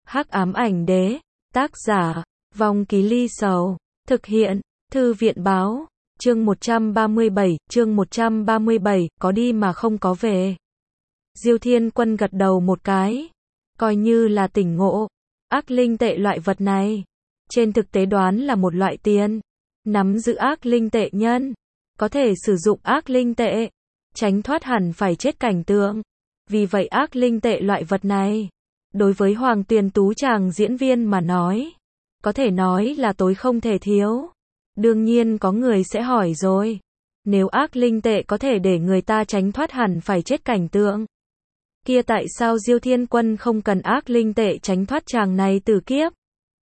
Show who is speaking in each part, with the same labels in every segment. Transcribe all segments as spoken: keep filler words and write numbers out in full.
Speaker 1: Hắc ám ảnh đế, tác giả, Vong Ký Ly Sầu, thực hiện, Thư viện báo, chương một trăm ba mươi bảy, chương một trăm ba mươi bảy, có đi mà không có về. Diêu Thiên Quân gật đầu một cái, coi như là tỉnh ngộ, ác linh tệ loại vật này, trên thực tế đoán là một loại tiền, nắm giữ ác linh tệ nhân, có thể sử dụng ác linh tệ, tránh thoát hẳn phải chết cảnh tượng. Vì vậy ác linh tệ loại vật này, đối với Hoàng Tuyền Tú chàng diễn viên mà nói, có thể nói là tối không thể thiếu. Đương nhiên có người sẽ hỏi rồi, nếu ác linh tệ có thể để người ta tránh thoát hẳn phải chết cảnh tượng, kia tại sao Diêu Thiên Quân không cần ác linh tệ tránh thoát chàng này từ kiếp?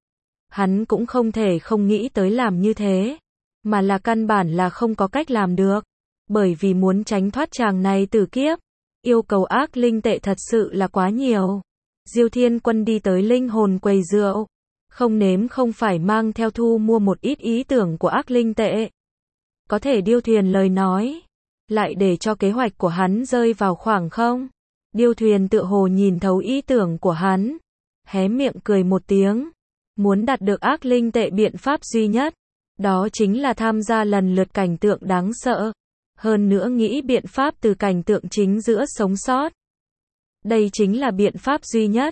Speaker 1: Hắn cũng không thể không nghĩ tới làm như thế, mà là căn bản là không có cách làm được, bởi vì muốn tránh thoát chàng này từ kiếp, yêu cầu ác linh tệ thật sự là quá nhiều. Diêu Thiên Quân đi tới linh hồn quầy rượu, không nếm không phải mang theo thu mua một ít ý tưởng của ác linh tệ. Có thể Điêu Thuyền lời nói, lại để cho kế hoạch của hắn rơi vào khoảng không. Điêu Thuyền tựa hồ nhìn thấu ý tưởng của hắn, hé miệng cười một tiếng, muốn đạt được ác linh tệ biện pháp duy nhất, đó chính là tham gia lần lượt cảnh tượng đáng sợ, hơn nữa nghĩ biện pháp từ cảnh tượng chính giữa sống sót. Đây chính là biện pháp duy nhất.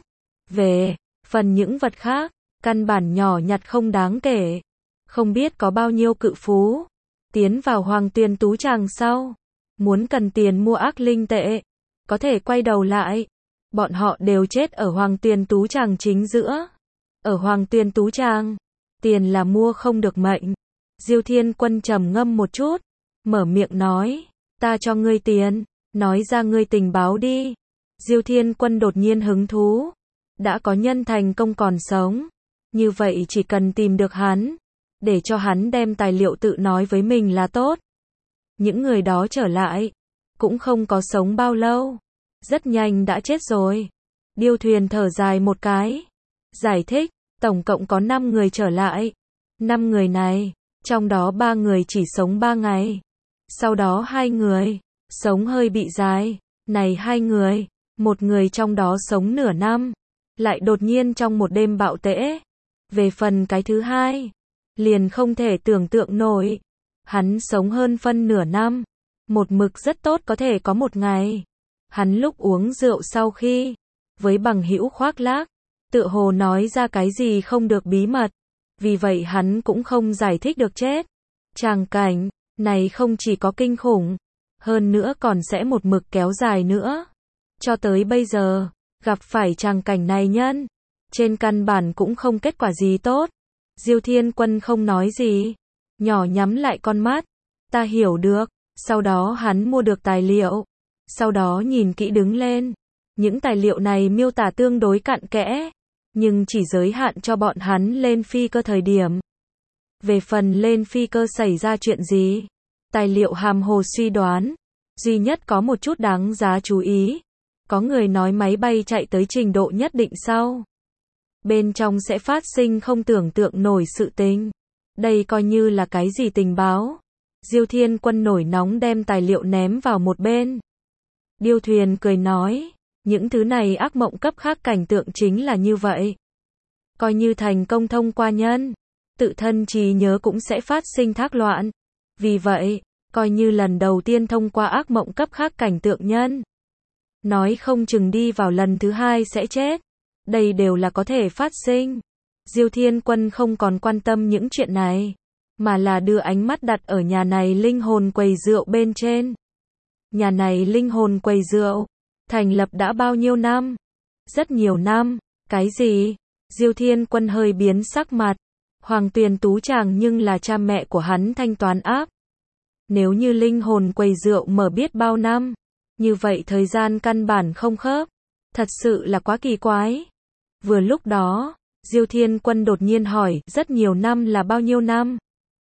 Speaker 1: Về phần những vật khác, căn bản nhỏ nhặt không đáng kể. Không biết có bao nhiêu cự phú tiến vào Hoàng Tuyền Tú tràng sau, muốn cần tiền mua ác linh tệ, có thể quay đầu lại, bọn họ đều chết ở Hoàng Tuyền Tú tràng chính giữa. Ở Hoàng Tuyền Tú tràng, tiền là mua không được mệnh. Diêu Thiên Quân trầm ngâm một chút, mở miệng nói, ta cho ngươi tiền, nói ra ngươi tình báo đi. Diêu Thiên Quân đột nhiên hứng thú, đã có nhân thành công còn sống, như vậy chỉ cần tìm được hắn, để cho hắn đem tài liệu tự nói với mình là tốt. Những người đó trở lại, cũng không có sống bao lâu, rất nhanh đã chết rồi. Điêu Thuyền thở dài một cái, giải thích, tổng cộng có năm người trở lại. năm người này, trong đó ba người chỉ sống ba ngày, sau đó hai người sống hơi bị dài, này hai người, một người trong đó sống nửa năm, lại đột nhiên trong một đêm bạo tễ. Về phần cái thứ hai, liền không thể tưởng tượng nổi, hắn sống hơn phân nửa năm, một mực rất tốt có thể có một ngày. Hắn lúc uống rượu sau khi, với bằng hữu khoác lác, tựa hồ nói ra cái gì không được bí mật, vì vậy hắn cũng không giải thích được chết. Tràng cảnh này không chỉ có kinh khủng, hơn nữa còn sẽ một mực kéo dài nữa. Cho tới bây giờ, gặp phải tràng cảnh này nhân, trên căn bản cũng không kết quả gì tốt. Diêu Thiên Quân không nói gì, nhỏ nhắm lại con mắt, ta hiểu được. Sau đó hắn mua được tài liệu, sau đó nhìn kỹ đứng lên. Những tài liệu này miêu tả tương đối cặn kẽ, nhưng chỉ giới hạn cho bọn hắn lên phi cơ thời điểm. Về phần lên phi cơ xảy ra chuyện gì, tài liệu hàm hồ suy đoán, duy nhất có một chút đáng giá chú ý. Có người nói máy bay chạy tới trình độ nhất định sau, bên trong sẽ phát sinh không tưởng tượng nổi sự tình. Đây coi như là cái gì tình báo? Diêu Thiên Quân nổi nóng đem tài liệu ném vào một bên. Điêu Thuyền cười nói, những thứ này ác mộng cấp khác cảnh tượng chính là như vậy. Coi như thành công thông qua nhân, tự thân trí nhớ cũng sẽ phát sinh thác loạn. Vì vậy, coi như lần đầu tiên thông qua ác mộng cấp khác cảnh tượng nhân, nói không chừng đi vào lần thứ hai sẽ chết. Đây đều là có thể phát sinh. Diêu Thiên Quân không còn quan tâm những chuyện này, mà là đưa ánh mắt đặt ở nhà này linh hồn quầy rượu bên trên. Nhà này linh hồn quầy rượu, thành lập đã bao nhiêu năm? Rất nhiều năm. Cái gì? Diêu Thiên Quân hơi biến sắc mặt. Hoàng Tuyền Tú chàng nhưng là cha mẹ của hắn thanh toán áp. Nếu như linh hồn quầy rượu mở biết bao năm, như vậy thời gian căn bản không khớp. Thật sự là quá kỳ quái. Vừa lúc đó, Diêu Thiên Quân đột nhiên hỏi, rất nhiều năm là bao nhiêu năm?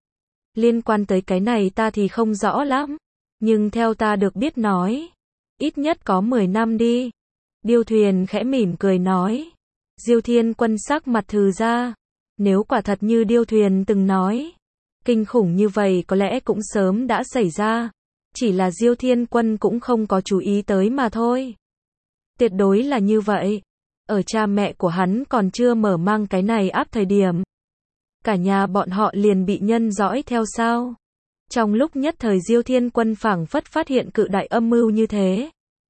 Speaker 1: Liên quan tới cái này ta thì không rõ lắm, nhưng theo ta được biết nói, ít nhất có mười năm đi. Điêu Thuyền khẽ mỉm cười nói. Diêu Thiên Quân sắc mặt thừ ra, nếu quả thật như Điêu Thuyền từng nói, kinh khủng như vậy có lẽ cũng sớm đã xảy ra, chỉ là Diêu Thiên Quân cũng không có chú ý tới mà thôi. Tuyệt đối là như vậy. Ở cha mẹ của hắn còn chưa mở mang cái này áp thời điểm. Cả nhà bọn họ liền bị nhân dõi theo sao? Trong lúc nhất thời Diêu Thiên Quân phảng phất phát hiện cự đại âm mưu như thế.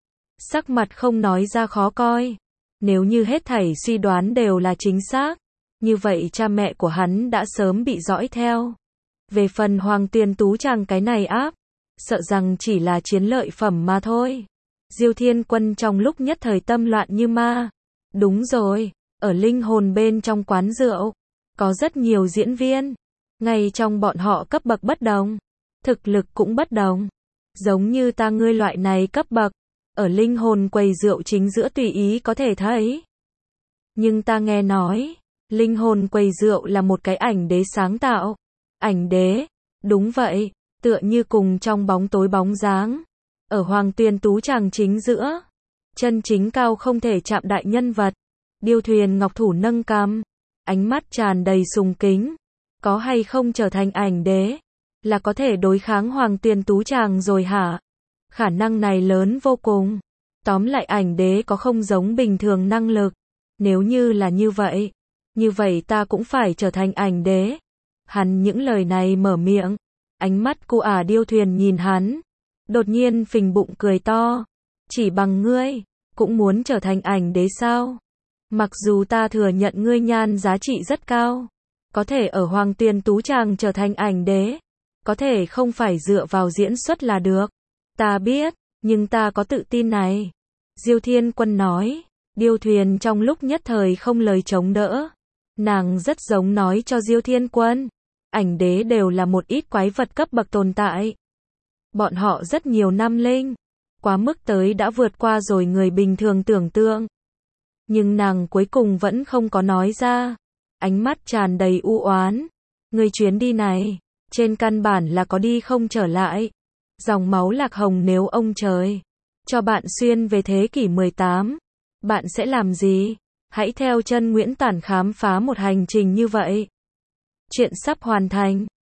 Speaker 1: Sắc mặt không nói ra khó coi. Nếu như hết thảy suy đoán đều là chính xác, như vậy cha mẹ của hắn đã sớm bị dõi theo. Về phần Hoàng Tuyền Tú Tràng cái này áp, sợ rằng chỉ là chiến lợi phẩm mà thôi. Diêu Thiên Quân trong lúc nhất thời tâm loạn như ma. Đúng rồi, ở linh hồn bên trong quán rượu, có rất nhiều diễn viên. Ngay trong bọn họ cấp bậc bất đồng, thực lực cũng bất đồng. Giống như ta ngươi loại này cấp bậc, ở linh hồn quầy rượu chính giữa tùy ý có thể thấy. Nhưng ta nghe nói, linh hồn quầy rượu là một cái ảnh đế sáng tạo. Ảnh đế, đúng vậy, tựa như cùng trong bóng tối bóng dáng. Ở Hoàng Tuyền Tú Tràng chính giữa, chân chính cao không thể chạm đại nhân vật. Điêu Thuyền Ngọc thủ nâng cằm, ánh mắt tràn đầy sùng kính. Có hay không trở thành ảnh đế, là có thể đối kháng Hoàng Tuyền Tú Tràng rồi hả? Khả năng này lớn vô cùng. Tóm lại ảnh đế có không giống bình thường năng lực. Nếu như là như vậy, như vậy ta cũng phải trở thành ảnh đế. Hắn những lời này mở miệng, ánh mắt cô ả Điêu Thuyền nhìn hắn, đột nhiên phình bụng cười to. Chỉ bằng ngươi, cũng muốn trở thành ảnh đế sao? Mặc dù ta thừa nhận ngươi nhan giá trị rất cao, có thể ở Hoàng Tuyền Tú Tràng trở thành ảnh đế, có thể không phải dựa vào diễn xuất là được. Ta biết, nhưng ta có tự tin này. Diêu Thiên Quân nói. Điêu Thuyền trong lúc nhất thời không lời chống đỡ. Nàng rất giống nói cho Diêu Thiên Quân, ảnh đế đều là một ít quái vật cấp bậc tồn tại. Bọn họ rất nhiều năm linh, quá mức tới đã vượt qua rồi người bình thường tưởng tượng. Nhưng nàng cuối cùng vẫn không có nói ra. Ánh mắt tràn đầy u oán. Người chuyến đi này, trên căn bản là có đi không trở lại. Dòng máu lạc hồng nếu ông trời cho bạn xuyên về thế kỷ mười tám, bạn sẽ làm gì? Hãy theo chân Nguyễn Tản khám phá một hành trình như vậy. Chuyện sắp hoàn thành.